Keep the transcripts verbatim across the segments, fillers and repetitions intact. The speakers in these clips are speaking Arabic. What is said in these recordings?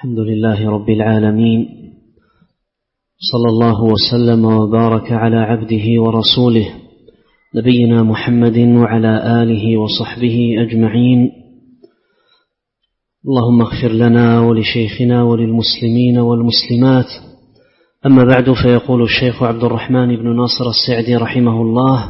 الحمد لله رب العالمين، صلى الله وسلم وبارك على عبده ورسوله نبينا محمد وعلى آله وصحبه أجمعين. اللهم اغفر لنا ولشيخنا وللمسلمين والمسلمات. أما بعد، فيقول الشيخ عبد الرحمن بن ناصر السعدي رحمه الله: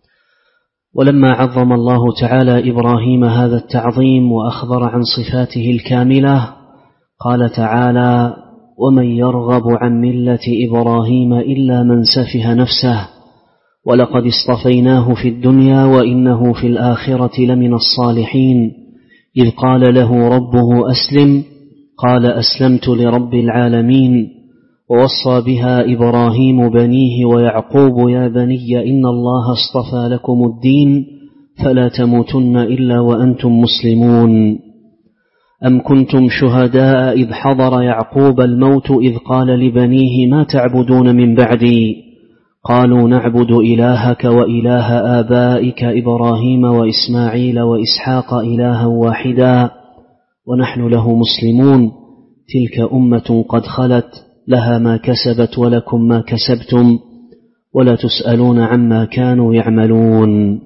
ولما عظم الله تعالى إبراهيم هذا التعظيم وأخبر عن صفاته الكاملة، قال تعالى: ومن يرغب عن ملة إبراهيم إلا من سفه نفسه ولقد اصطفيناه في الدنيا وإنه في الآخرة لمن الصالحين. إذ قال له ربه أسلم قال أسلمت لرب العالمين. ووصى بها إبراهيم بنيه ويعقوب: يا بني إن الله اصطفى لكم الدين فلا تموتن إلا وأنتم مسلمون. أم كنتم شهداء إذ حضر يعقوب الموت إذ قال لبنيه: ما تعبدون من بعدي؟ قالوا: نعبد إلهك وإله آبائك إبراهيم وإسماعيل وإسحاق إلها واحدا ونحن له مسلمون. تلك أمة قد خلت لها ما كسبت ولكم ما كسبتم ولا تسألون عما كانوا يعملون.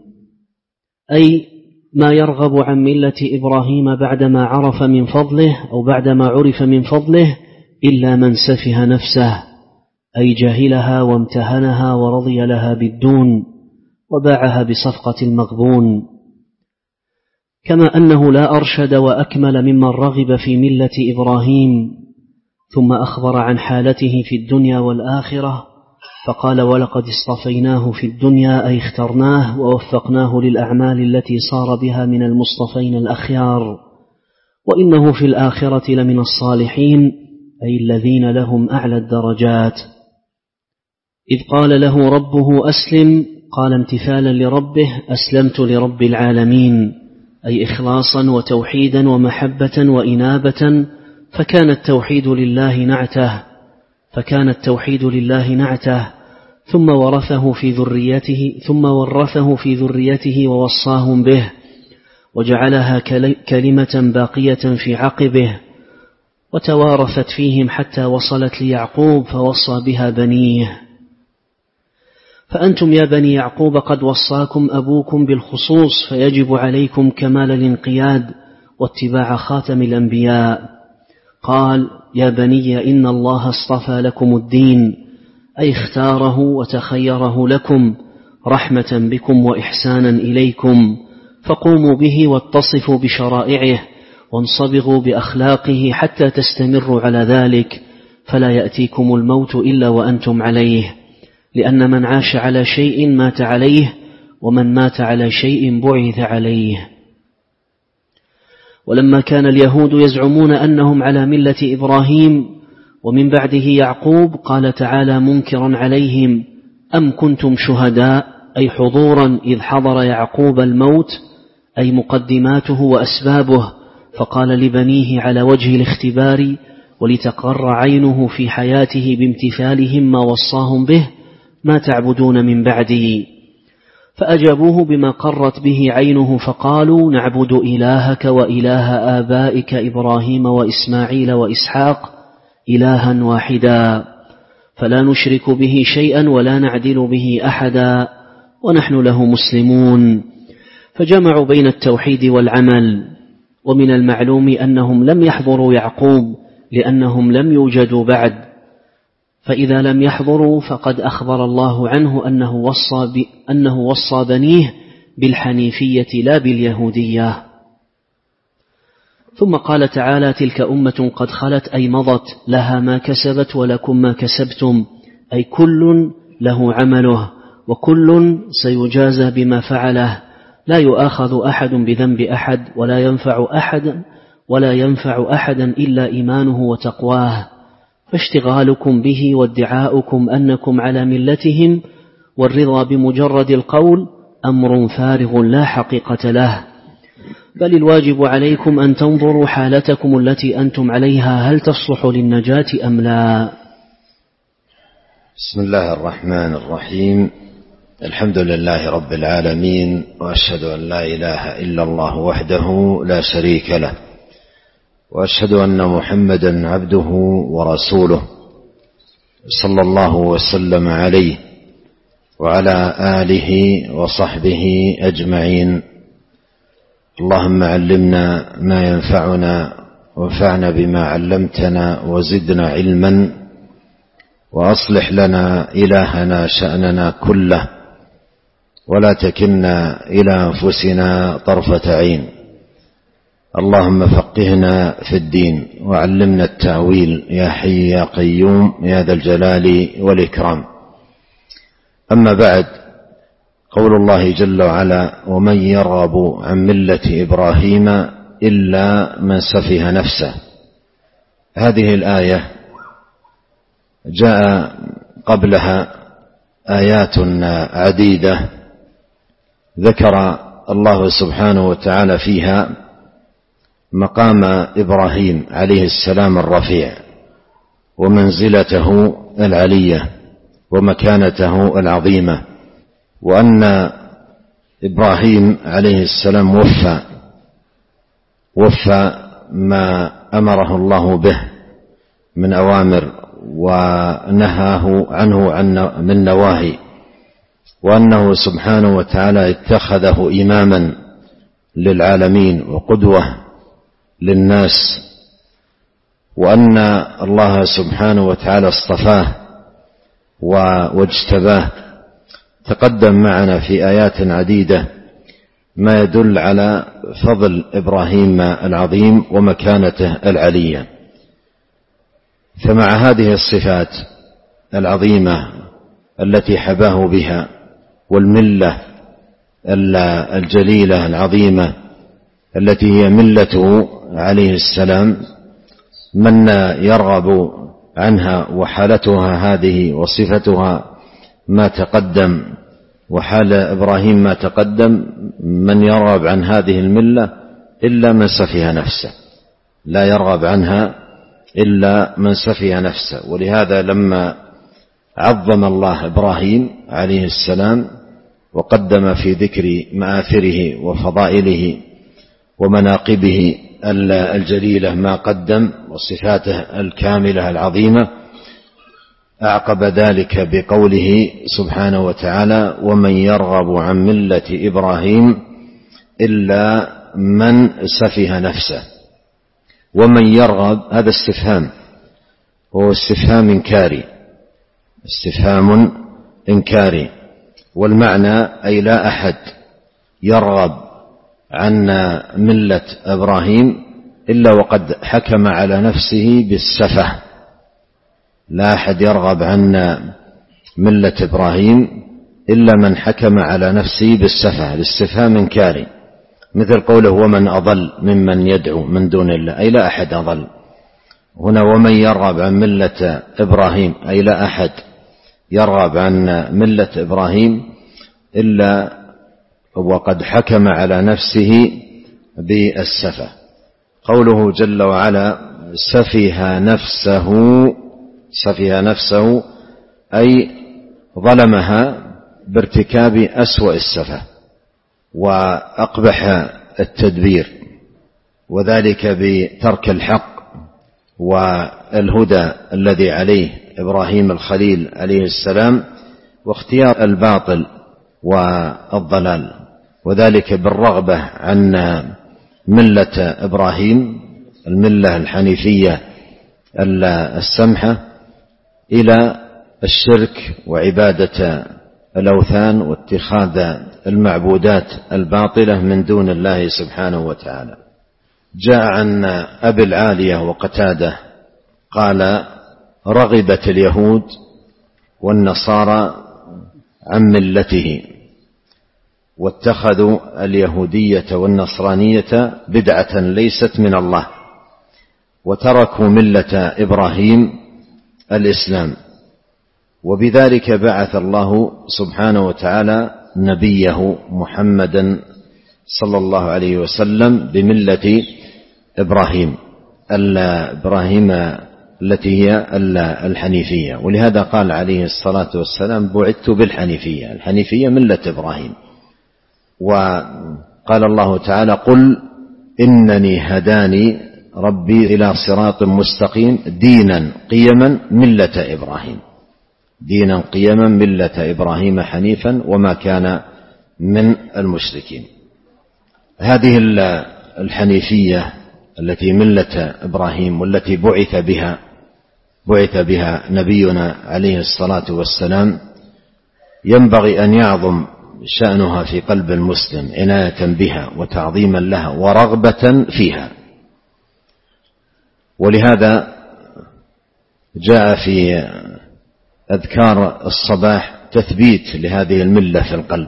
أي ما يرغب عن ملة إبراهيم بعدما عرف من فضله أو بعدما عرف من فضله إلا من سفه نفسه، أي جهلها وامتهنها ورضي لها بالدون وباعها بصفقة المغبون. كما أنه لا أرشد وأكمل ممن رغب في ملة إبراهيم. ثم أخبر عن حالته في الدنيا والآخرة فقال: ولقد اصطفيناه في الدنيا، أي اخترناه ووفقناه للأعمال التي صار بها من المصطفين الأخيار، وإنه في الآخرة لمن الصالحين، أي الذين لهم أعلى الدرجات. إذ قال له ربه أسلم، قال امتثالا لربه: أسلمت لرب العالمين، أي إخلاصا وتوحيدا ومحبة وإنابة، فكان التوحيد لله نعته فكان التوحيد لله نعته ثم ورثه في ذريته ثم ورثه في ذريته ووصاهم به، وجعلها كلمة باقية في عقبه، وتوارثت فيهم حتى وصلت ليعقوب فوصى بها بنيه. فأنتم يا بني يعقوب قد وصاكم أبوكم بالخصوص، فيجب عليكم كمال الانقياد واتباع خاتم الأنبياء. قال: يا بني إن الله اصطفى لكم الدين، أي اختاره وتخيره لكم رحمة بكم وإحسانا إليكم، فقوموا به واتصفوا بشرائعه وانصبغوا بأخلاقه حتى تستمروا على ذلك، فلا يأتيكم الموت إلا وأنتم عليه، لأن من عاش على شيء مات عليه، ومن مات على شيء بعث عليه. ولما كان اليهود يزعمون أنهم على ملة إبراهيم ومن بعده يعقوب، قال تعالى منكرا عليهم: أم كنتم شهداء، أي حضورا إذ حضر يعقوب الموت، أي مقدماته وأسبابه، فقال لبنيه على وجه الاختبار ولتقر عينه في حياته بامتثالهم ما وصاهم به: ما تعبدون من بعدي؟ فأجابوه بما قرت به عينه فقالوا: نعبد إلهك وإله آبائك إبراهيم وإسماعيل وإسحاق إلها واحدا فلا نشرك به شيئا ولا نعدل به أحدا ونحن له مسلمون. فجمعوا بين التوحيد والعمل. ومن المعلوم أنهم لم يحضروا يعقوب لأنهم لم يوجدوا بعد، فإذا لم يحضروا فقد أخبر الله عنه أنه وصى, ب... أنه وصى بنيه بالحنيفية لا باليهودية. ثم قال تعالى: تلك أمة قد خلت، أي مضت، لها ما كسبت ولكم ما كسبتم، أي كل له عمله وكل سيجازى بما فعله، لا يؤاخذ أحد بذنب أحد ولا ينفع أحدا ولا ينفع أحدا إلا إيمانه وتقواه. فاشتغالكم به وادعاؤكم أنكم على ملتهم والرضا بمجرد القول أمر فارغ لا حقيقة له، بل الواجب عليكم أن تنظروا حالتكم التي أنتم عليها هل تصلح للنجاة أم لا. بسم الله الرحمن الرحيم. الحمد لله رب العالمين، وأشهد أن لا إله إلا الله وحده لا شريك له، وأشهد أن محمدا عبده ورسوله صلى الله وسلم عليه وعلى آله وصحبه أجمعين. اللهم علمنا ما ينفعنا وانفعنا بما علمتنا وزدنا علما، وأصلح لنا إلهنا شأننا كله، ولا تكلنا إلى أنفسنا طرفة عين. اللهم فقهنا في الدين وعلمنا التأويل يا حي يا قيوم يا ذا الجلال والإكرام. أما بعد، قول الله جل وعلا: ومن يرغب عن ملة إبراهيم إلا من سفه نفسه. هذه الآية جاء قبلها آيات عديدة ذكر الله سبحانه وتعالى فيها مقام إبراهيم عليه السلام الرفيع، ومنزلته العلية، ومكانته العظيمة، وأن إبراهيم عليه السلام وفى وفى ما أمره الله به من أوامر ونهاه عنه من نواهي، وأنه سبحانه وتعالى اتخذه إماما للعالمين وقدوة للناس، وأن الله سبحانه وتعالى اصطفاه واجتباه. تقدم معنا في آيات عديدة ما يدل على فضل إبراهيم العظيم ومكانته العلية. فمع هذه الصفات العظيمة التي حباه بها، والملة الجليلة العظيمة التي هي ملته عليه السلام، من يرغب عنها وحالتها هذه وصفتها ما تقدم، وحال إبراهيم ما تقدم، من يرغب عن هذه الملة إلا من سفه نفسه، لا يرغب عنها إلا من سفه نفسه. ولهذا لما عظم الله إبراهيم عليه السلام وقدم في ذكر مآثره وفضائله ومناقبه الجليلة ما قدم، وصفاته الكاملة العظيمة، أعقب ذلك بقوله سبحانه وتعالى: ومن يرغب عن ملة إبراهيم إلا من سفه نفسه. ومن يرغب هذا استفهام، وهو استفهام إنكاري، استفهام إنكاري، والمعنى أي لا أحد يرغب عن ملة إبراهيم إلا وقد حكم على نفسه بالسفه. لا أحد يرغب عن ملة إبراهيم إلا من حكم على نفسه بالسفه. الاستفهام إنكاري، مثل قوله: ومن أضل ممن يدعو من دون الله، أي لا أحد أضل. هنا ومن يرغب عن ملة إبراهيم، أي لا أحد يرغب عن ملة إبراهيم إلا وقد حكم على نفسه بالسفه. قوله جل وعلا: سفه نفسه، سفه نفسه أي ظلمها بارتكاب أسوأ السفه وأقبح التدبير، وذلك بترك الحق والهدى الذي عليه إبراهيم الخليل عليه السلام، واختيار الباطل والضلال، وذلك بالرغبة عن ملة إبراهيم الملة الحنيفية السمحة إلى الشرك وعبادة الأوثان واتخاذ المعبودات الباطلة من دون الله سبحانه وتعالى. جاء عن أبي العالية وقتادة قال: رغبت اليهود والنصارى عن ملته، واتخذوا اليهودية والنصرانية بدعة ليست من الله، وتركوا ملة إبراهيم الإسلام. وبذلك بعث الله سبحانه وتعالى نبيه محمدا صلى الله عليه وسلم بملة إبراهيم إبراهيم التي هي الحنيفية. ولهذا قال عليه الصلاة والسلام: بعثت بالحنيفية. الحنيفية ملة إبراهيم. وقال الله تعالى: قل إنني هداني ربي إلى صراط مستقيم دينا قيما ملة إبراهيم دينا قيما ملة إبراهيم حنيفا وما كان من المشركين. هذه الحنيفية التي ملة إبراهيم والتي بعث بها بعث بها نبينا عليه الصلاة والسلام ينبغي أن يعظم شأنها في قلب المسلم عناية بها وتعظيما لها ورغبة فيها. ولهذا جاء في أذكار الصباح تثبيت لهذه الملة في القلب،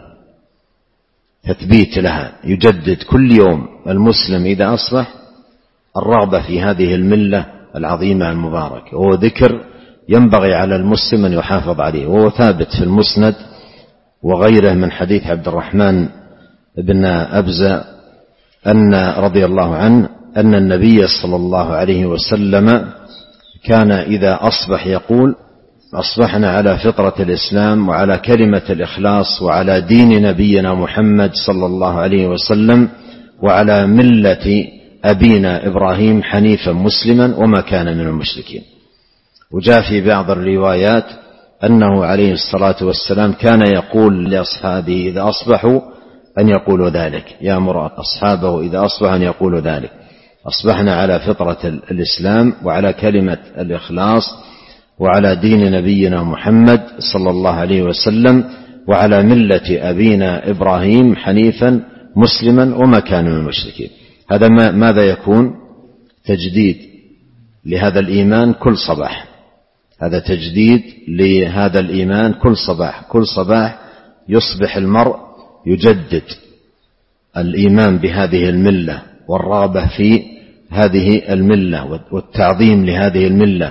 تثبيت لها، يجدد كل يوم المسلم إذا أصبح الرغبة في هذه الملة العظيمة المباركة. وهو ذكر ينبغي على المسلم أن يحافظ عليه، وهو ثابت في المسند وغيره من حديث عبد الرحمن بن أبزة أن رضي الله عنه أن النبي صلى الله عليه وسلم كان إذا أصبح يقول: أصبحنا على فطرة الإسلام وعلى كلمة الإخلاص وعلى دين نبينا محمد صلى الله عليه وسلم وعلى ملة أبينا إبراهيم حنيفا مسلما وما كان من المشركين. وجاء في بعض الروايات أنه عليه الصلاة والسلام كان يقول لأصحابه إذا أصبحوا أن يقولوا ذلك، يأمر أصحابه إذا أصبحوا أن يقولوا ذلك: أصبحنا على فطرة الإسلام وعلى كلمة الإخلاص وعلى دين نبينا محمد صلى الله عليه وسلم وعلى ملة أبينا إبراهيم حنيفا مسلما وما كان من المشركين. هذا ماذا يكون؟ تجديد لهذا الإيمان كل صباح، هذا تجديد لهذا الإيمان كل صباح. كل صباح يصبح المرء يجدد الإيمان بهذه الملة والرغبة في هذه الملة والتعظيم لهذه الملة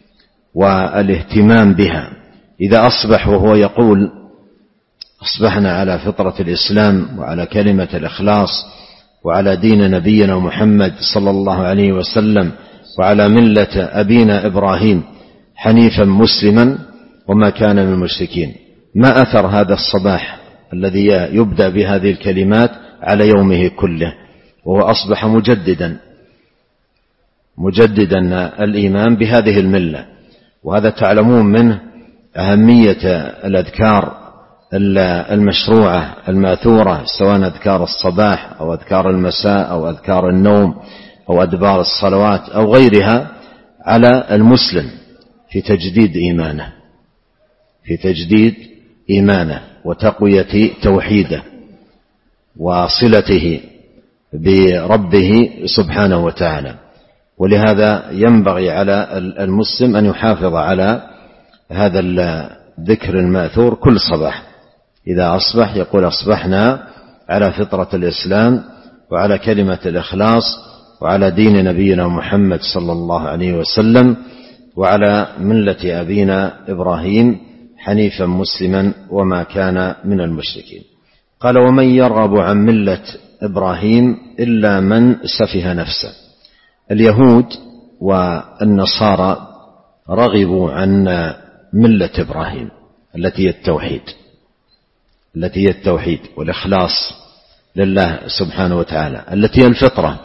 والاهتمام بها. إذا أصبح وهو يقول: أصبحنا على فطرة الإسلام وعلى كلمة الإخلاص وعلى دين نبينا محمد صلى الله عليه وسلم وعلى ملة أبينا إبراهيم حنيفا مسلما وما كان من المشركين، ما أثر هذا الصباح الذي يبدأ بهذه الكلمات على يومه كله، وهو أصبح مجددا مجددا الإيمان بهذه الملة. وهذا تعلمون منه أهمية الأذكار المشروعة الماثورة، سواء أذكار الصباح أو أذكار المساء أو أذكار النوم أو أدبار الصلوات أو غيرها، على المسلم في تجديد إيمانه في تجديد إيمانه وتقوية توحيده وصلته بربه سبحانه وتعالى. ولهذا ينبغي على المسلم أن يحافظ على هذا الذكر الماثور كل صباح. إذا أصبح يقول: أصبحنا على فطرة الإسلام وعلى كلمة الإخلاص وعلى دين نبينا محمد صلى الله عليه وسلم وعلى ملة أبينا إبراهيم حنيفا مسلما وما كان من المشركين. قال: ومن يرغب عن ملة إبراهيم إلا من سفه نفسه. اليهود والنصارى رغبوا عن ملة إبراهيم التي هي التوحيد التي هي التوحيد والإخلاص لله سبحانه وتعالى، التي هي الفطرة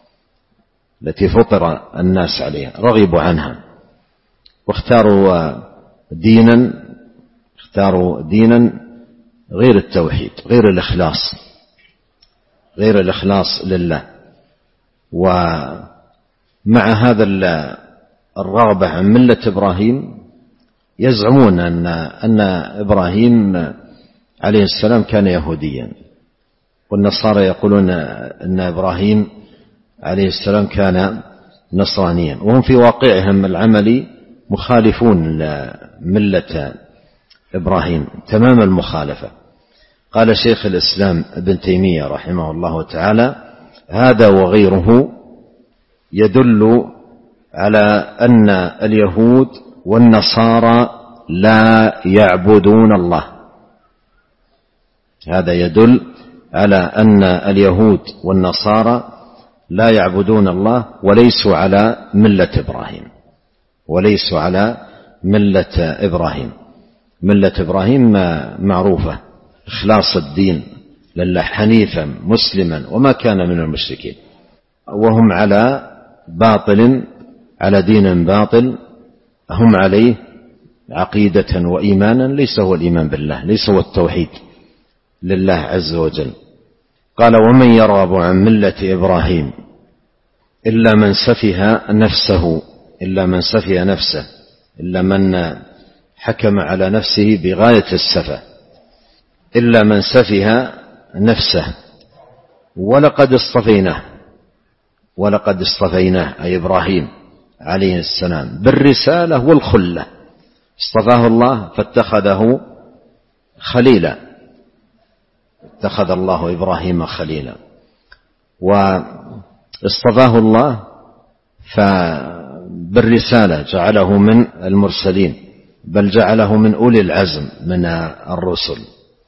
التي فطر الناس عليها، رغبوا عنها واختاروا دينا اختاروا دينا غير التوحيد، غير الإخلاص غير الإخلاص لله. ومع هذا الرغبة عن ملة إبراهيم يزعمون أن أن إبراهيم عليه السلام كان يهوديا، والنصارى يقولون أن إبراهيم عليه السلام كان نصرانيا، وهم في واقعهم العملي مخالفون لملة إبراهيم تمام المخالفة. قال شيخ الإسلام ابن تيمية رحمه الله تعالى: هذا وغيره يدل على أن اليهود والنصارى لا يعبدون الله. هذا يدل على أن اليهود والنصارى لا يعبدون الله وليسوا على ملة إبراهيم وليسوا على ملة إبراهيم. ملة إبراهيم معروفة، إخلاص الدين لله حنيفا مسلما وما كان من المشركين، وهم على باطل على دين باطل هم عليه عقيدة وإيمانا ليس هو الإيمان بالله، ليس هو التوحيد لله عز وجل. قال ومن يرغب عن ملة إبراهيم إلا من سفه نفسه، إلا من سفه نفسه، إلا من حكم على نفسه بغاية السفه، إلا من سفه نفسه. ولقد اصطفيناه، ولقد اصطفيناه أي إبراهيم عليه السلام بالرسالة والخلة، اصطفاه الله فاتخذه خليلا، اتخذ الله إبراهيم خليلا. واصطفاه الله فبالرسالة جعله من المرسلين، بل جعله من أولي العزم من الرسل.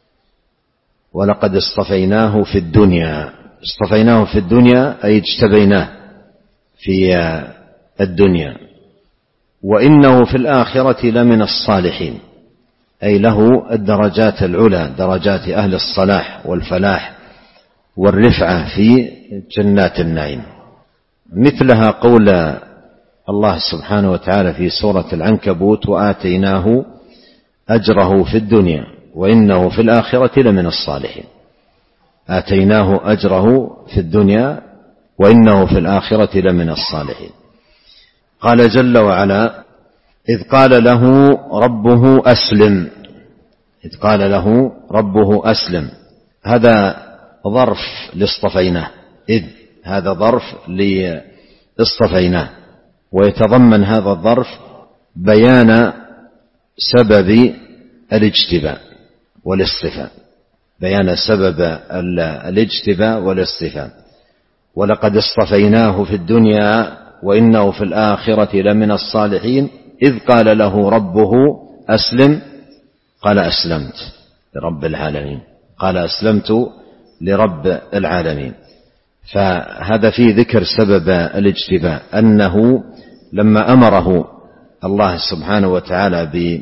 ولقد اصطفيناه في الدنيا، اصطفيناه في الدنيا أي اجتبيناه في الدنيا. وإنه في الآخرة لمن الصالحين، أي له الدرجات العلى، درجات أهل الصلاح والفلاح والرفعة في جنات النعيم. مثلها قول الله سبحانه وتعالى في سورة العنكبوت وآتيناه أجره في الدنيا وإنه في الآخرة لمن الصالحين. آتيناه أجره في الدنيا وإنه في الآخرة لمن الصالحين. قال جل وعلا إذ قال له ربه أسلم، إذ قال له ربه أسلم، هذا ظرف لاصطفيناه، إذ هذا ظرف لاصطفيناه، ويتضمن هذا الظرف بيان سبب الاجتباء والاصطفاء، بيان سبب الاجتباء والاصطفاء. ولقد اصطفيناه في الدنيا وإنه في الآخرة لمن الصالحين إذ قال له ربه أسلم، قال أسلمت لرب العالمين، قال أسلمت لرب العالمين. فهذا فيه ذكر سبب الاجتباء، أنه لما أمره الله سبحانه وتعالى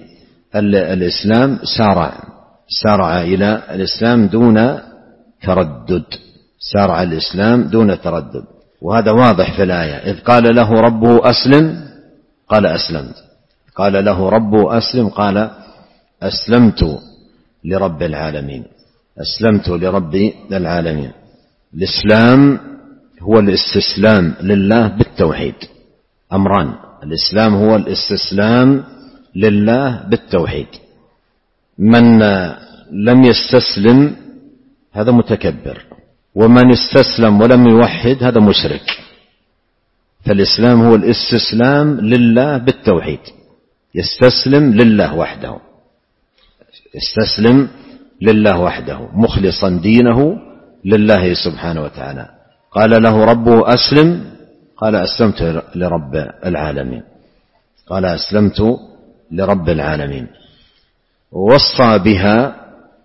بالإسلام سارع سارع إلى الإسلام دون تردد، سارع الإسلام دون تردد. وهذا واضح في الآية، إذ قال له ربه أسلم قال أسلمت، قال له ربه أسلم قال أسلمت لرب العالمين، أسلمت لرب العالمين. الإسلام هو الاستسلام لله بالتوحيد، أمران، الإسلام هو الاستسلام لله بالتوحيد. من لم يستسلم هذا متكبر، ومن استسلم ولم يوحد هذا مشرك. فالإسلام هو الاستسلام لله بالتوحيد، يستسلم لله وحده، يستسلم لله وحده مخلصا دينه لله سبحانه وتعالى. قال له ربه أسلم قال أسلمت لرب العالمين، قال أسلمت لرب العالمين. ووصى بها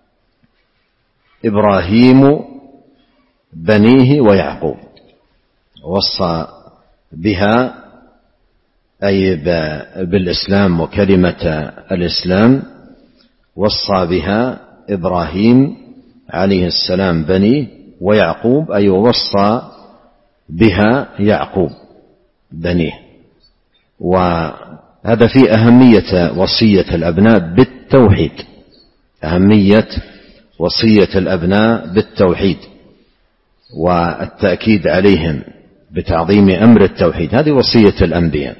إبراهيم بنيه ويعقوب، وصى بها أي بالإسلام وكلمة الإسلام، وصى بها إبراهيم عليه السلام بنيه ويعقوب، أي وصى بها يعقوب بنيه. وهذا في أهمية وصية الأبناء بالتوحيد، أهمية وصية الأبناء بالتوحيد والتأكيد عليهم بتعظيم أمر التوحيد، هذه وصية الأنبياء.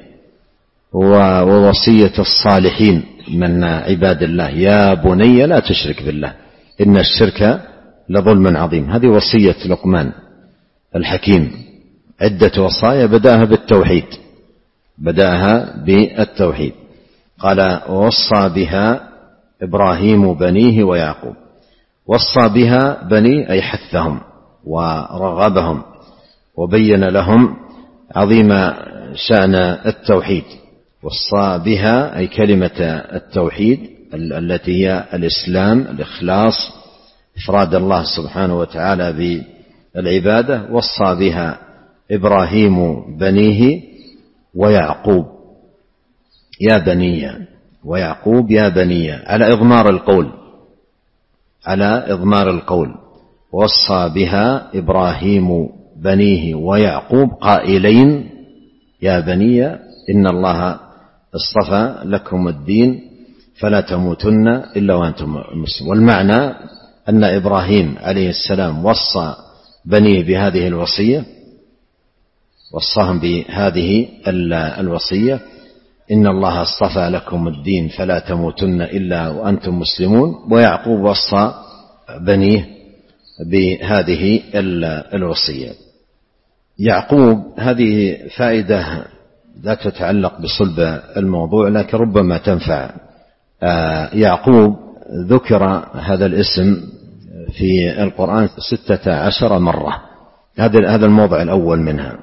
ووصية الصالحين من عباد الله يا بني لا تشرك بالله إن الشرك لظلم عظيم، هذه وصية لقمان الحكيم. عدة وصايا بدأها بالتوحيد، بدأها بالتوحيد. قال ووصى بها إبراهيم بنيه ويعقوب. وصى بها بني أي حثهم ورغبهم وبين لهم عظيم شأن التوحيد. وصى بها أي كلمة التوحيد التي هي الإسلام، الإخلاص، إفراد الله سبحانه وتعالى بالعبادة. وصى بها إبراهيم بنيه ويعقوب يا بني، ويعقوب يا بني، على إضمار القول، على إضمار القول. وصى بها إبراهيم بنيه ويعقوب قائلين يا بني إن الله اصطفى لكم الدين فلا تموتن إلا وأنتم مسلمون. والمعنى أن إبراهيم عليه السلام وصى بنيه بهذه الوصية، وصاهم بهذه الوصية: إن الله اصطفى لكم الدين فلا تموتن إلا وأنتم مسلمون. ويعقوب وصى بنيه بهذه الوصية. يعقوب، هذه فائدة لا تتعلق بصلب الموضوع لكن ربما تنفع. يعقوب ذكر هذا الاسم في القرآن ستة عشر مرة، هذا الموضع الأول منها،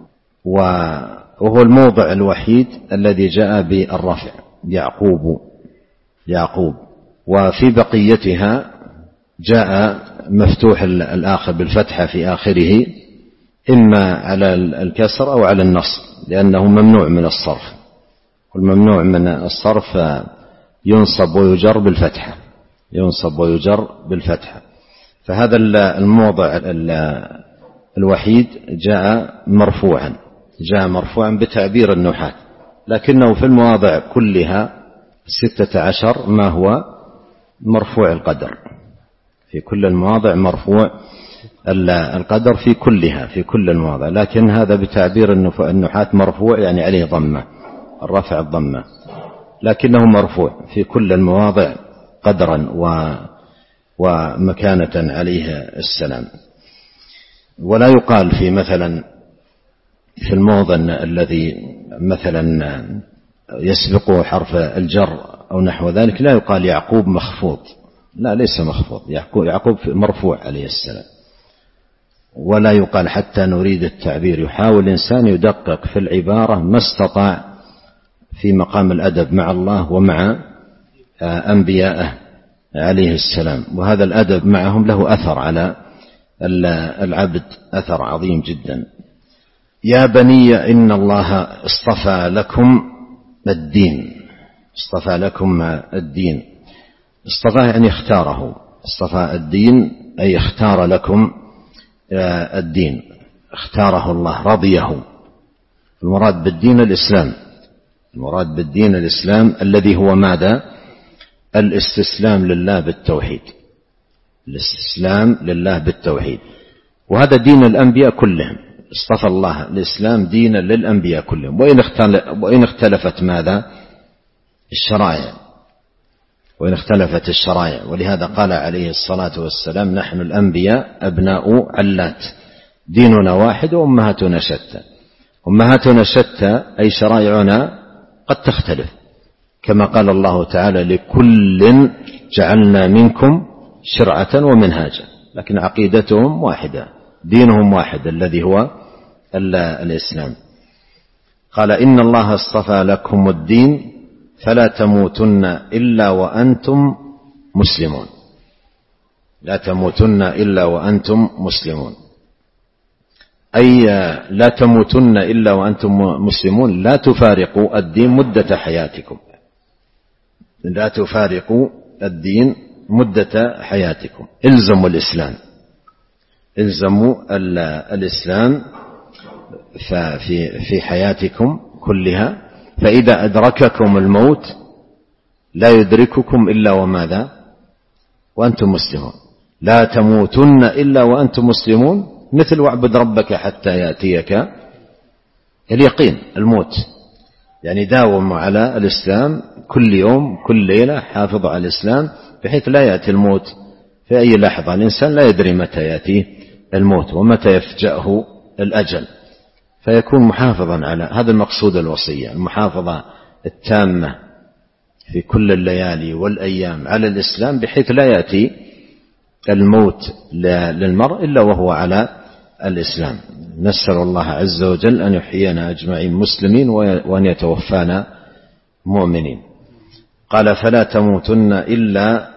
وهو الموضع الوحيد الذي جاء بالرفع: يعقوب يعقوب. وفي بقيتها جاء مفتوح الآخر بالفتحة في آخره، إما على الكسر أو على النصب، لأنه ممنوع من الصرف، والممنوع من الصرف ينصب ويجر بالفتحة ينصب ويجر بالفتحة. فهذا الموضع الوحيد جاء مرفوعا جاء مرفوعا بتعبير النحاة، لكنه في المواضع كلها ستة عشر ما هو مرفوع القدر، في كل المواضع مرفوع القدر في كلها في كل المواضع، لكن هذا بتعبير النحاة مرفوع يعني عليه ضمة، الرفع الضمة، لكنه مرفوع في كل المواضع قدرا ومكانة عليه السلام. ولا يقال في مثلا في الموضع الذي مثلا يسبقه حرف الجر أو نحو ذلك لا يقال يعقوب مخفوض، لا ليس مخفوض، يعقوب مرفوع عليه السلام. ولا يقال حتى نريد التعبير، يحاول الإنسان يدقق في العبارة ما استطاع في مقام الأدب مع الله ومع أنبيائه عليه السلام، وهذا الأدب معهم له أثر على العبد، أثر عظيم جدا. يا بني إن الله اصطفى لكم الدين اصطفى لكم الدين اصطفى يعني اختاره، اصطفى الدين أي اختار لكم الدين، اختاره الله، رضيه. المراد بالدين الإسلام المراد بالدين الإسلام الذي هو ماذا؟ الاستسلام لله بالتوحيد الاستسلام لله بالتوحيد وهذا دين الأنبياء كلهم. اصطفى الله الإسلام دينا للأنبياء كلهم، وإن اختلفت ماذا؟ الشرائع وإن اختلفت الشرائع ولهذا قال عليه الصلاة والسلام: نحن الأنبياء أبناء علات، ديننا واحد وأمهاتنا شتى. أمهاتنا شتى أي شرائعنا قد تختلف، كما قال الله تعالى: لكل جعلنا منكم شرعة ومنهاجا، لكن عقيدتهم واحدة، دينهم واحد الذي هو الإسلام. قال: إن الله اصطفى لكم الدين فلا تموتن إلا وأنتم مسلمون لا تموتن إلا وأنتم مسلمون أي لا تموتن إلا وأنتم مسلمون، لا تفارقوا الدين مدة حياتكم لا تفارقوا الدين مدة حياتكم الزموا الإسلام الزموا الإسلام في في حياتكم كلها، فإذا أدرككم الموت لا يدرككم إلا وماذا؟ وأنتم مسلمون. لا تموتن إلا وأنتم مسلمون، مثل واعبد ربك حتى يأتيك اليقين، الموت. يعني داوموا على الإسلام كل يوم كل ليلة، حافظوا على الإسلام بحيث لا يأتي الموت في أي لحظة. الإنسان لا يدري متى يأتي الموت ومتى يفجأه الأجل، فيكون محافظا على هذا المقصود الوصية، المحافظة التامة في كل الليالي والأيام على الإسلام بحيث لا يأتي الموت للمرء إلا وهو على الإسلام. نسأل الله عز وجل أن يحيينا أجمعين مسلمين وأن يتوفانا مؤمنين. قال: فلا تموتن إلا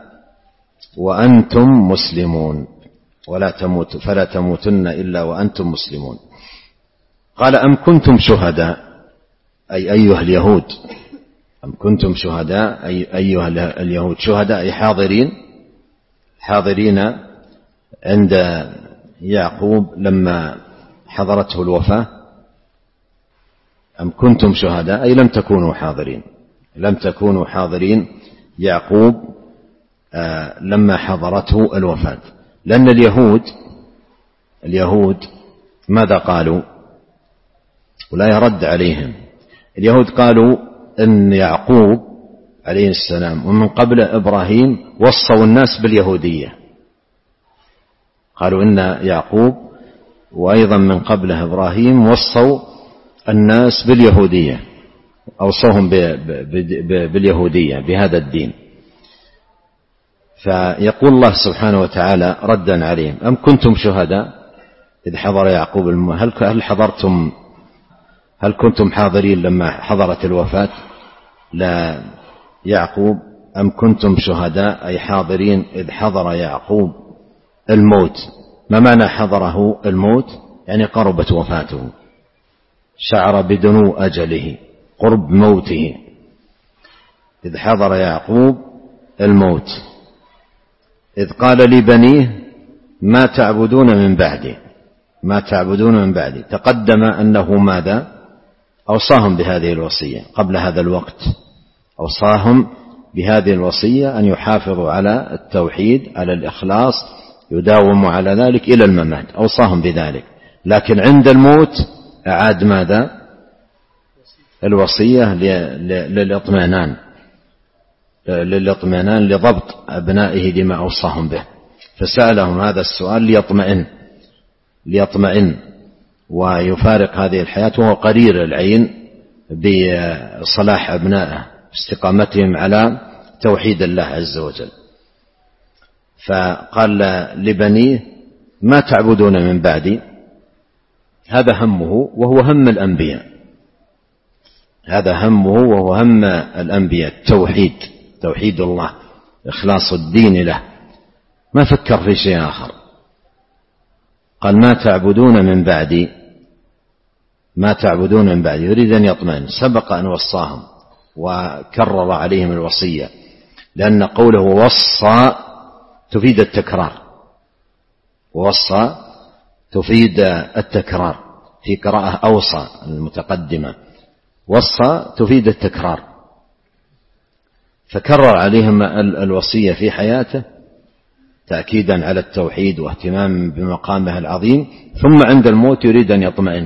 وأنتم مسلمون ولا تموت فلا تموتن إلا وأنتم مسلمون. قال: أم كنتم شهداء أي أيها اليهود أم كنتم شهداء أي أيها اليهود شهداء أي حاضرين حاضرين عند يعقوب لما حضرته الوفاة، أم كنتم شهداء أي لم تكونوا حاضرين، لم تكونوا حاضرين يعقوب آه لما حضرته الوفاة. لأن اليهود اليهود ماذا قالوا؟ ولا يرد عليهم. اليهود قالوا إن يعقوب عليه السلام ومن قبل إبراهيم وصوا الناس باليهودية، قالوا إن يعقوب وأيضا من قبله إبراهيم وصوا الناس باليهودية، أوصوهم باليهودية بهذا الدين. فيقول الله سبحانه وتعالى ردا عليهم: أم كنتم شهداء إذ حضر يعقوب الموت، هل حضرتم هل كنتم حاضرين لما حضرت الوفاة؟ لا يعقوب أم كنتم شهداء أي حاضرين إذ حضر يعقوب الموت. ما معنى حضره الموت؟ يعني قربت وفاته، شعر بدنو أجله، قرب موته. إذ حضر يعقوب الموت إذ قال لبنيه ما تعبدون من بعدي، ما تعبدون من بعدي. تقدم أنه ماذا؟ أوصاهم بهذه الوصية قبل هذا الوقت، أوصاهم بهذه الوصية أن يحافظوا على التوحيد، على الإخلاص، يداوموا على ذلك إلى الممات، أوصاهم بذلك. لكن عند الموت أعاد ماذا؟ الوصية للإطمئنان للإطمئنان لضبط أبنائه لما أوصاهم به، فسألهم هذا السؤال ليطمئن ليطمئن ويفارق هذه الحياة وهو قرير العين بصلاح أبنائه، استقامتهم على توحيد الله عز وجل. فقال لبنيه ما تعبدون من بعدي، هذا همه وهو هم الأنبياء، هذا همه وهو هم الأنبياء، التوحيد، توحيد الله، إخلاص الدين له، ما فكر في شيء آخر. قال ما تعبدون من بعدي، ما تعبدون من بعدي، يريد أن يطمئن. سبق أن وصاهم وكرر عليهم الوصية، لأن قوله وصى تفيد التكرار، ووصى تفيد التكرار، في قراءة أوصى المتقدمة، وصى تفيد التكرار، فكرر عليهم الوصية في حياته تأكيدا على التوحيد واهتمام بمقامه العظيم، ثم عند الموت يريد أن يطمئن،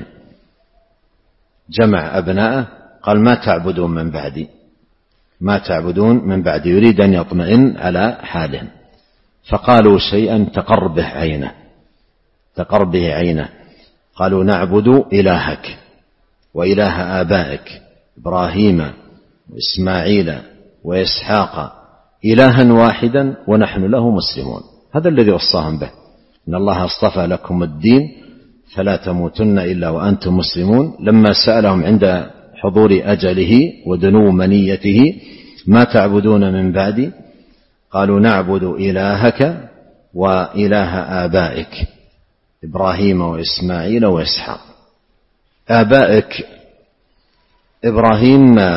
جمع أبناءه قال ما تعبدون من بعدي، ما تعبدون من بعدي، يريد أن يطمئن على حالهم. فقالوا شيئا تقر به عينه، تقر به عينه، قالوا نعبد إلهك وإله آبائك إبراهيم وإسماعيل وإسحاق إلها واحدا ونحن له مسلمون. هذا الذي وصاهم به، إن الله اصطفى لكم الدين فلا تموتن إلا وأنتم مسلمون. لما سألهم عند حضور أجله ودنو منيته ما تعبدون من بعدي، قالوا نعبد إلهك وإله آبائك إبراهيم وإسماعيل وإسحاق. آبائك إبراهيم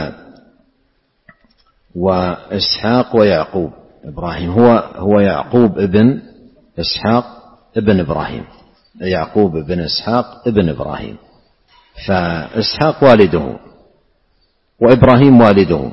وإسحاق ويعقوب. إبراهيم هو هو يعقوب ابن إسحاق ابن إبراهيم، يعقوب ابن إسحاق ابن إبراهيم. فإسحاق والده وإبراهيم والده،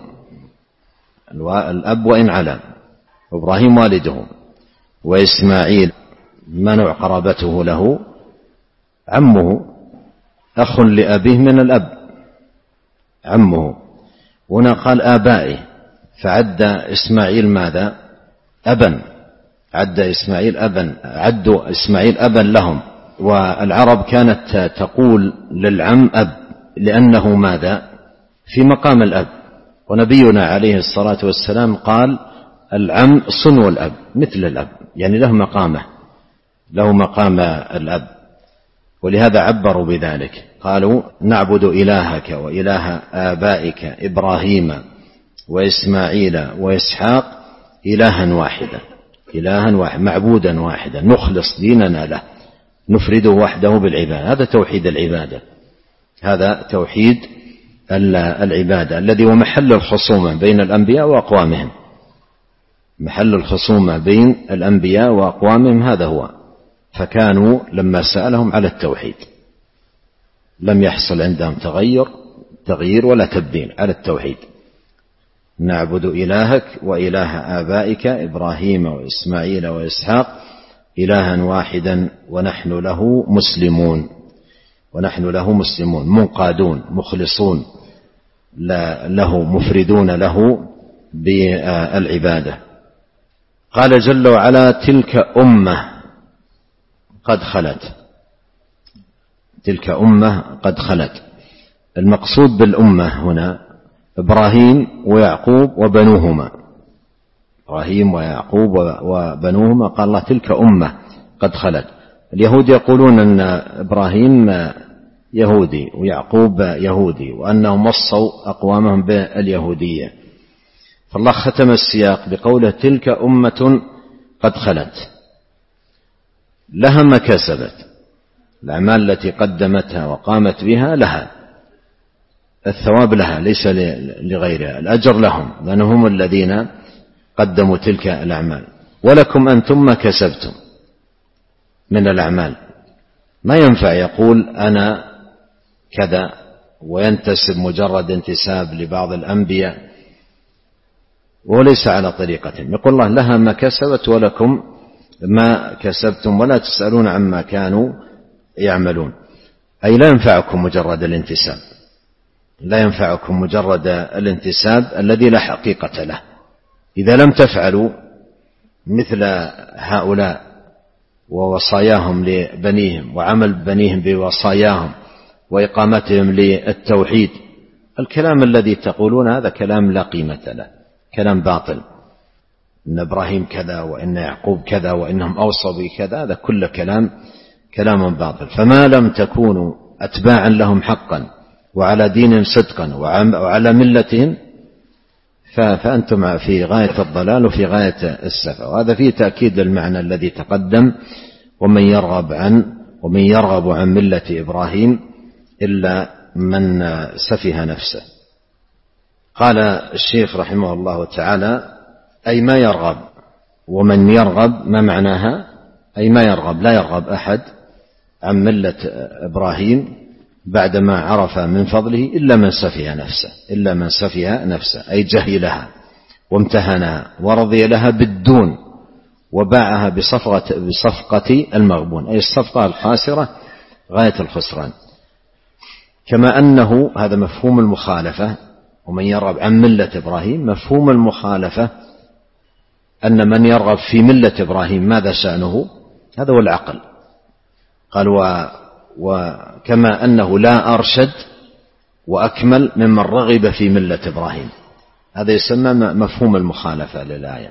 الأب وإن علم، إبراهيم والده، وإسماعيل منع قرابته له، عمه، أخ لأبيه من الأب، عمه. هنا قال آبائه، فعد إسماعيل ماذا؟ أبا، عد إسماعيل أبا، عدوا إسماعيل أبا لهم. والعرب كانت تقول للعم أب لأنه ماذا؟ في مقام الأب. ونبينا عليه الصلاة والسلام قال العم صنو الأب، مثل الأب، يعني له مقامه، له مقام الأب. ولهذا عبروا بذلك، قالوا نعبد إلهك وإله آبائك إبراهيم وإسماعيل وإسحاق إلها واحدا، إلها واحد، معبودا واحدا، نخلص ديننا له، نفرده وحده بالعبادة. هذا توحيد العبادة، هذا توحيد العبادة الذي هو محل الخصومة بين الأنبياء وأقوامهم، محل الخصومة بين الأنبياء وأقوامهم هذا هو. فكانوا لما سألهم على التوحيد لم يحصل عندهم تغير، تغيير ولا تبديل، على التوحيد. نعبد إلهك وإله آبائك إبراهيم وإسماعيل وإسحاق إلها واحدا ونحن له مسلمون، ونحن له مسلمون منقادون مخلصون له مفردون له بالعبادة. قال جل وعلا: تلك أمة قد خلت. تلك أمة قد خلت. المقصود بالأمة هنا إبراهيم ويعقوب وبنوهما، إبراهيم ويعقوب وبنوهما. قال الله: تلك أمة قد خلت. اليهود يقولون أن إبراهيم يهودي ويعقوب يهودي، وأنهم وصوا أقوامهم باليهودية، فالله ختم السياق بقوله: تلك أمة قد خلت، لها ما كسبت، الأعمال التي قدمتها وقامت بها لها، الثواب لها ليس لغيرها، الأجر لهم لأنهم الذين قدموا تلك الأعمال. ولكم أنتم ما كسبتم من الأعمال. ما ينفع يقول أنا كذا وينتسب مجرد انتساب لبعض الأنبياء وليس على طريقتهم. يقول الله: لها ما كسبت ولكم ما كسبتم ولا تسألون عما كانوا يعملون. أي لا ينفعكم مجرد الانتساب، لا ينفعكم مجرد الانتساب الذي لا حقيقة له. إذا لم تفعلوا مثل هؤلاء ووصاياهم لبنيهم وعمل بنيهم بوصاياهم وإقامتهم للتوحيد، الكلام الذي تقولون هذا كلام لا قيمة له، كلام باطل. إن إبراهيم كذا وإن يعقوب كذا وإنهم أوصوا بكذا، هذا كل كلام كلام باطل. فما لم تكونوا أتباعا لهم حقا وعلى دين صدقا وعلى ملتهم فأنتم في غاية الضلال وفي غاية السفة. وهذا فيه تأكيد للمعنى الذي تقدم: ومن يرغب عن ومن يرغب عن ملة إبراهيم إلا من سفه نفسه. قال الشيخ رحمه الله تعالى: أي ما يرغب. ومن يرغب ما معناها؟ أي ما يرغب، لا يرغب أحد عن ملة إبراهيم بعدما عرف من فضله إلا من سفه نفسه، إلا من سفه نفسه أي جهلها وامتهنها ورضي لها بالدون وباعها بصفقة, بصفقة المغبون، أي الصفقة الخاسرة غاية الخسران. كما أنه هذا مفهوم المخالفة. ومن يرغب عن ملة إبراهيم مفهوم المخالفة أن من يرغب في ملة إبراهيم ماذا شأنه؟ هذا هو العقل. قال: و وكما أنه لا أرشد وأكمل ممن رغب في ملة إبراهيم، هذا يسمى مفهوم المخالفة للآية.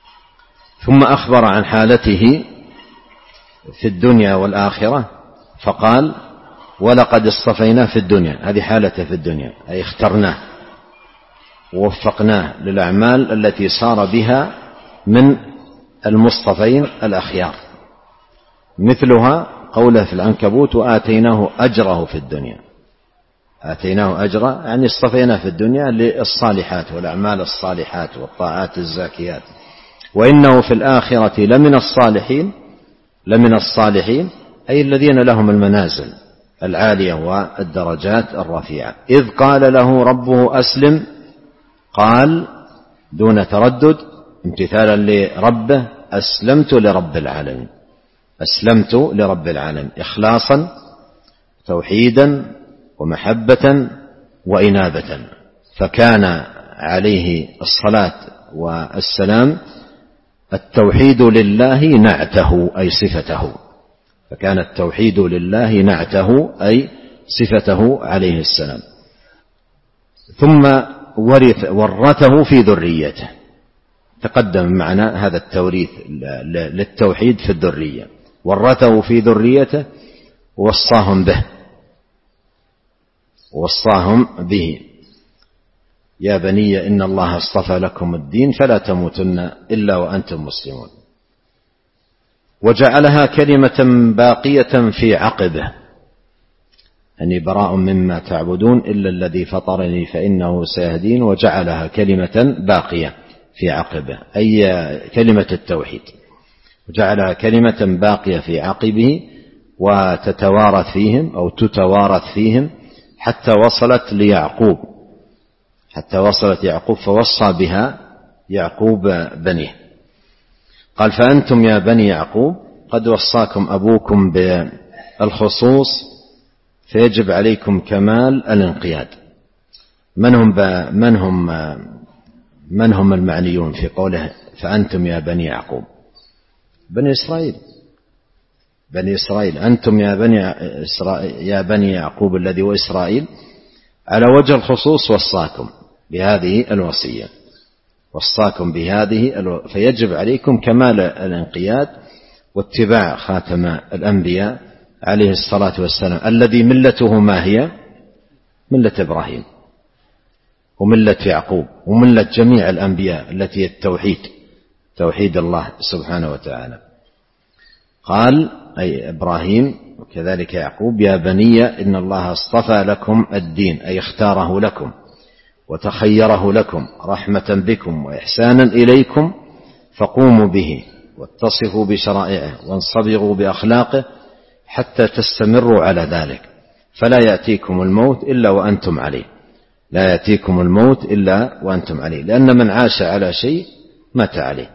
ثم أخبر عن حالته في الدنيا والآخرة فقال: ولقد اصطفيناه في الدنيا. هذه حالته في الدنيا، أي اخترناه ووفقناه للأعمال التي صار بها من المصطفين الأخيار، مثلها قوله في العنكبوت: وآتيناه أجره في الدنيا. آتيناه أجره يعني اصطفيناه في الدنيا للصالحات والأعمال الصالحات والطاعات الزاكيات، وإنه في الآخرة لمن الصالحين. لمن الصالحين أي الذين لهم المنازل العالية والدرجات الرفيعة. إذ قال له ربه أسلم، قال دون تردد امتثالا لربه: أسلمت لرب العالمين. أسلمت لرب العالمين إخلاصا توحيدا ومحبة وإنابة. فكان عليه الصلاة والسلام التوحيد لله نعته أي صفته، فكان التوحيد لله نعته أي صفته عليه السلام. ثم ورث ورثه في ذريته. تقدم معنا هذا التوريث للتوحيد في الذرية، ورثه في ذريته ووصاهم به ووصاهم به: يا بني إن الله اصطفى لكم الدين فلا تموتن إلا وأنتم مسلمون. وجعلها كلمة باقية في عقبه، أني براء مما تعبدون إلا الذي فطرني فإنه سيهدين. وجعلها كلمة باقية في عقبه أي كلمة التوحيد، وجعلها كلمة باقية في عقبه وتتوارث فيهم أو تتوارث فيهم حتى وصلت ليعقوب، حتى وصلت يعقوب فوصى بها يعقوب بنيه. قال فأنتم يا بني يعقوب قد وصاكم أبوكم بالخصوص فيجب عليكم كمال الانقياد. من هم من هم من هم المعنيون في قوله فأنتم يا بني يعقوب؟ بني إسرائيل، بني إسرائيل. أنتم يا بني إسرائيل يا بني يعقوب الذي هو إسرائيل على وجه الخصوص وصاكم بهذه الوصية، وصاكم بهذه الو... فيجب عليكم كمال الانقياد واتباع خاتم الأنبياء عليه الصلاة والسلام الذي ملته ما هي؟ ملة إبراهيم وملة يعقوب وملة جميع الأنبياء التي التوحيد، توحيد الله سبحانه وتعالى. قال أي إبراهيم وكذلك يعقوب يا بني إن الله اصطفى لكم الدين، أي اختاره لكم وتخيره لكم رحمة بكم وإحسانا إليكم، فقوموا به واتصفوا بشرائعه وانصبغوا بأخلاقه حتى تستمروا على ذلك، فلا يأتيكم الموت إلا وأنتم عليه، لا يأتيكم الموت إلا وأنتم عليه، لأن من عاش على شيء مات عليه،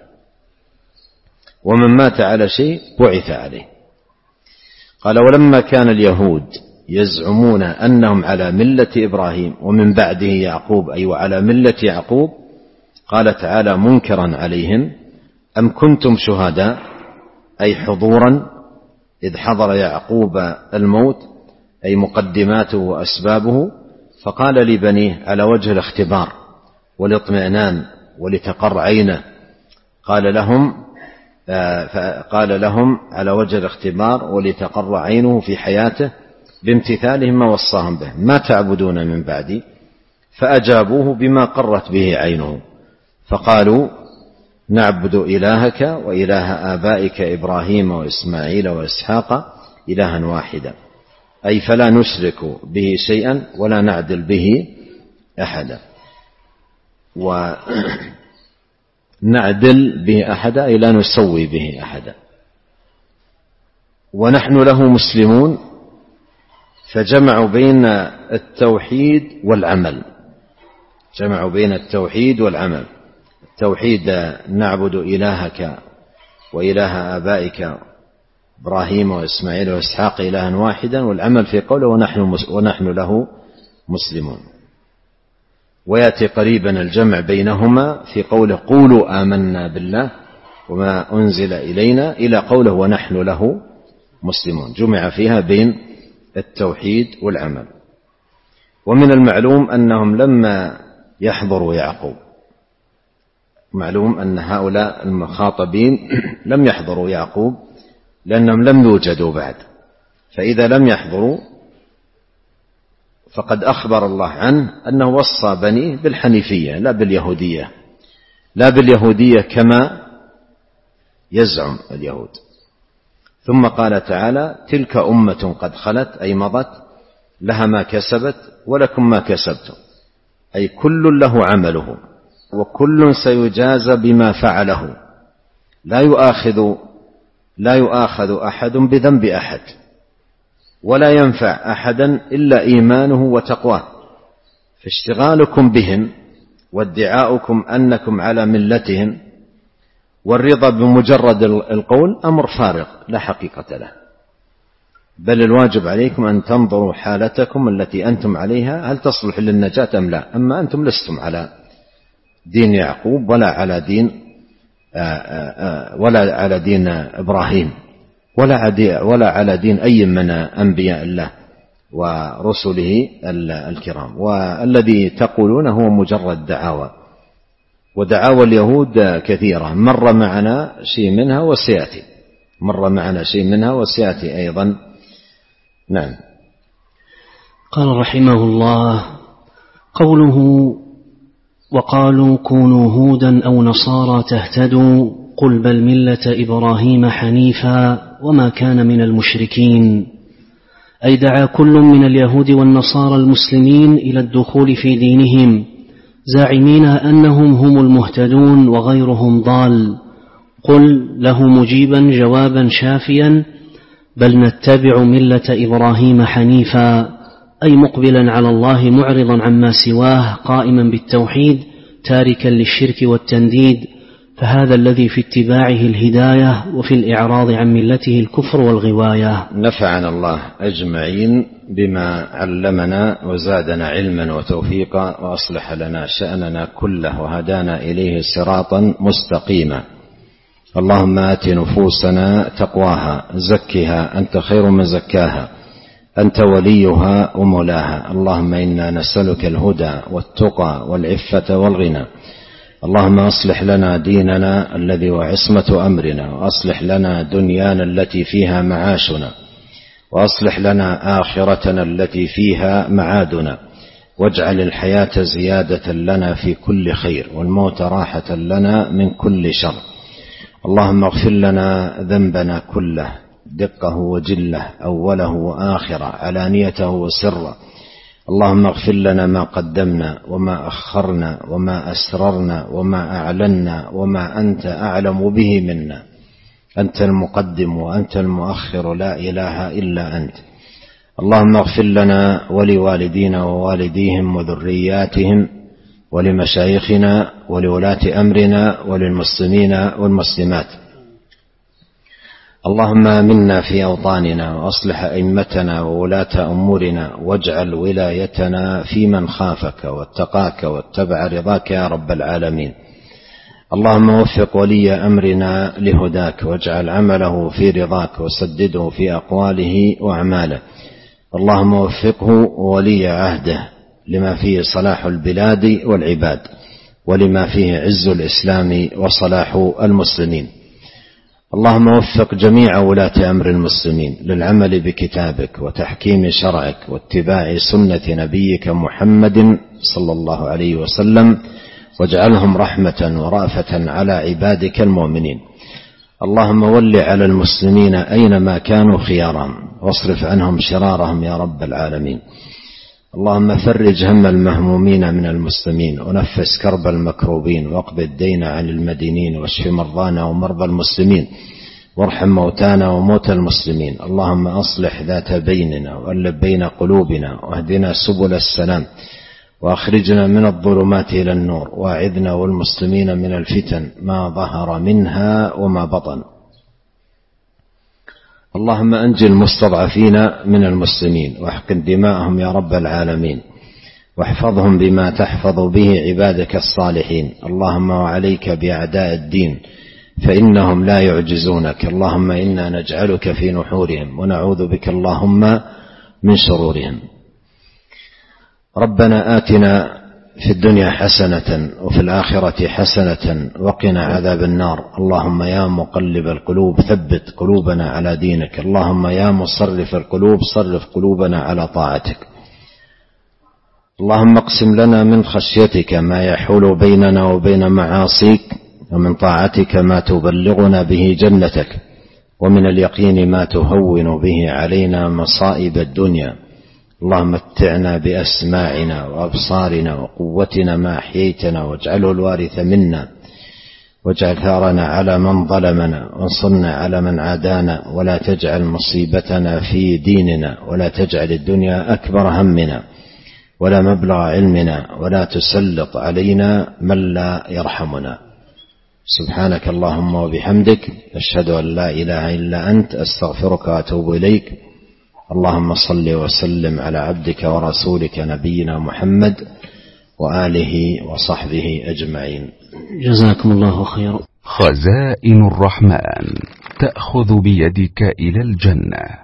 ومن مات على شيء بعث عليه. قال ولما كان اليهود يزعمون أنهم على ملة إبراهيم ومن بعده يعقوب، أي وعلى ملة يعقوب، قال تعالى منكرا عليهم أم كنتم شهداء، أي حضورا إذ حضر يعقوب الموت، أي مقدماته وأسبابه، فقال لبنيه على وجه الاختبار والاطمئنان ولتقر عينه، قال لهم قال لهم على وجه الاختبار ولتقر عينه في حياته بامتثالهم ما وصاهم به، ما تعبدون من بعدي، فأجابوه بما قرت به عينه، فقالوا نعبد إلهك وإله آبائك إبراهيم وإسماعيل وإسحاق إلها واحدا، أي فلا نشرك به شيئا ولا نعدل به أحدا، ونعدل به أحدا أي لا نسوي به أحدا، ونحن له مسلمون. فجمعوا بين التوحيد والعمل، جمعوا بين التوحيد والعمل. التوحيد نعبد إلهك وإله آبائك إبراهيم وإسماعيل وإسحاق إلها واحدا، والعمل في قوله ونحن, ونحن له مسلمون. ويأتي قريبا الجمع بينهما في قوله قولوا آمنا بالله وما أنزل إلينا إلى قوله ونحن له مسلمون، جمع فيها بين التوحيد والعمل. ومن المعلوم أنهم لما يحضروا يعقوب، معلوم أن هؤلاء المخاطبين لم يحضروا يعقوب لأنهم لم يوجدوا بعد، فإذا لم يحضروا فقد أخبر الله عنه أنه وصى بنيه بالحنيفية لا باليهودية، لا باليهودية كما يزعم اليهود. ثم قال تعالى تلك أمة قد خلت، أي مضت، لها ما كسبت ولكم ما كسبتم، أي كل له عمله وكل سيجازى بما فعله، لا يؤاخذ لا يؤاخذ أحد بذنب أحد، ولا ينفع أحدا إلا إيمانه وتقواه، فاشتغالكم بهم وادعاؤكم أنكم على ملتهم والرضا بمجرد القول أمر فارغ لا حقيقة له، بل الواجب عليكم أن تنظروا حالتكم التي أنتم عليها هل تصلح للنجاة أم لا. أما أنتم لستم على دين يعقوب ولا على دين ولا على دين إبراهيم ولا على دين أي من أنبياء الله ورسله الكرام، والذي تقولون هو مجرد دعاوى، ودعاوى اليهود كثيرة مر معنا شيء منها وسيأتي مر معنا شيء منها وسيأتي أيضا. نعم. قال رحمه الله قوله وقالوا كونوا هودا أو نصارى تهتدوا قل بل ملة إبراهيم حنيفا وما كان من المشركين، أي دعا كل من اليهود والنصارى المسلمين إلى الدخول في دينهم زاعمين أنهم هم المهتدون وغيرهم ضال. قل له مجيبا جوابا شافيا بل نتبع ملة إبراهيم حنيفا، أي مقبلا على الله معرضا عما سواه قائما بالتوحيد تاركا للشرك والتنديد، فهذا الذي في اتباعه الهداية وفي الإعراض عن ملته الكفر والغواية. نفعنا الله أجمعين بما علمنا وزادنا علما وتوفيقا وأصلح لنا شأننا كله وهدانا إليه صراطا مستقيما. اللهم آت نفوسنا تقواها زكها أنت خير من زكاها أنت وليها ومولاها. اللهم إنا نسألك الهدى والتقى والعفة والغنى. اللهم أصلح لنا ديننا الذي هو عصمة أمرنا، وأصلح لنا دنيانا التي فيها معاشنا، وأصلح لنا آخرتنا التي فيها معادنا، واجعل الحياة زيادة لنا في كل خير والموت راحة لنا من كل شر. اللهم اغفر لنا ذنبنا كله دقه وجله أوله وآخره علانيته وسره. اللهم اغفر لنا ما قدمنا وما أخرنا وما أسررنا وما أعلنا وما أنت أعلم به منا. أنت المقدم وأنت المؤخر لا إله إلا أنت. اللهم اغفر لنا ولوالدينا ووالديهم وذرياتهم ولمشايخنا ولولاة أمرنا وللمسلمين والمسلمات. اللهم آمنا في أوطاننا وأصلح أئمتنا وولاة أمورنا، واجعل ولايتنا في من خافك واتقاك واتبع رضاك يا رب العالمين. اللهم وفق ولي أمرنا لهداك، واجعل عمله في رضاك، وسدده في أقواله وأعماله. اللهم وفقه ولي عهده لما فيه صلاح البلاد والعباد، ولما فيه عز الإسلام وصلاح المسلمين. اللهم وفق جميع ولاة أمر المسلمين للعمل بكتابك وتحكيم شرعك واتباع سنة نبيك محمد صلى الله عليه وسلم، واجعلهم رحمة ورأفة على عبادك المؤمنين. اللهم ول على المسلمين أينما كانوا خيارهم، واصرف عنهم شرارهم يا رب العالمين. اللهم فرج هم المهمومين من المسلمين، ونفس كرب المكروبين، واقض الدين عن المدينين، واشف مرضانا ومرضى المسلمين، وارحم موتانا وموتى المسلمين. اللهم أصلح ذات بيننا وألف بين قلوبنا، واهدنا سبل السلام، وأخرجنا من الظلمات إلى النور، واعذنا والمسلمين من الفتن ما ظهر منها وما بطن. اللهم أنجي المستضعفين من المسلمين، واحقن دماءهم يا رب العالمين، واحفظهم بما تحفظ به عبادك الصالحين. اللهم وعليك بأعداء الدين فإنهم لا يعجزونك. اللهم إنا نجعلك في نحورهم، ونعوذ بك اللهم من شرورهم. ربنا آتنا في الدنيا حسنة وفي الآخرة حسنة وقنا عذاب النار. اللهم يا مقلب القلوب ثبت قلوبنا على دينك. اللهم يا مصرف القلوب صرف قلوبنا على طاعتك. اللهم اقسم لنا من خشيتك ما يحول بيننا وبين معاصيك، ومن طاعتك ما تبلغنا به جنتك، ومن اليقين ما تهون به علينا مصائب الدنيا. اللهم متعنا بأسماعنا وأبصارنا وقوتنا ما أحييتنا، واجعله الوارث منا، واجعل ثارنا على من ظلمنا، وانصرنا على من عادانا، ولا تجعل مصيبتنا في ديننا، ولا تجعل الدنيا أكبر همنا ولا مبلغ علمنا، ولا تسلط علينا من لا يرحمنا. سبحانك اللهم وبحمدك، أشهد أن لا إله إلا أنت، أستغفرك وأتوب إليك. اللهم صل وسلم على عبدك ورسولك نبينا محمد وآله وصحبه أجمعين. جزاكم الله خيرا. خزائن الرحمن تأخذ بيدك إلى الجنة.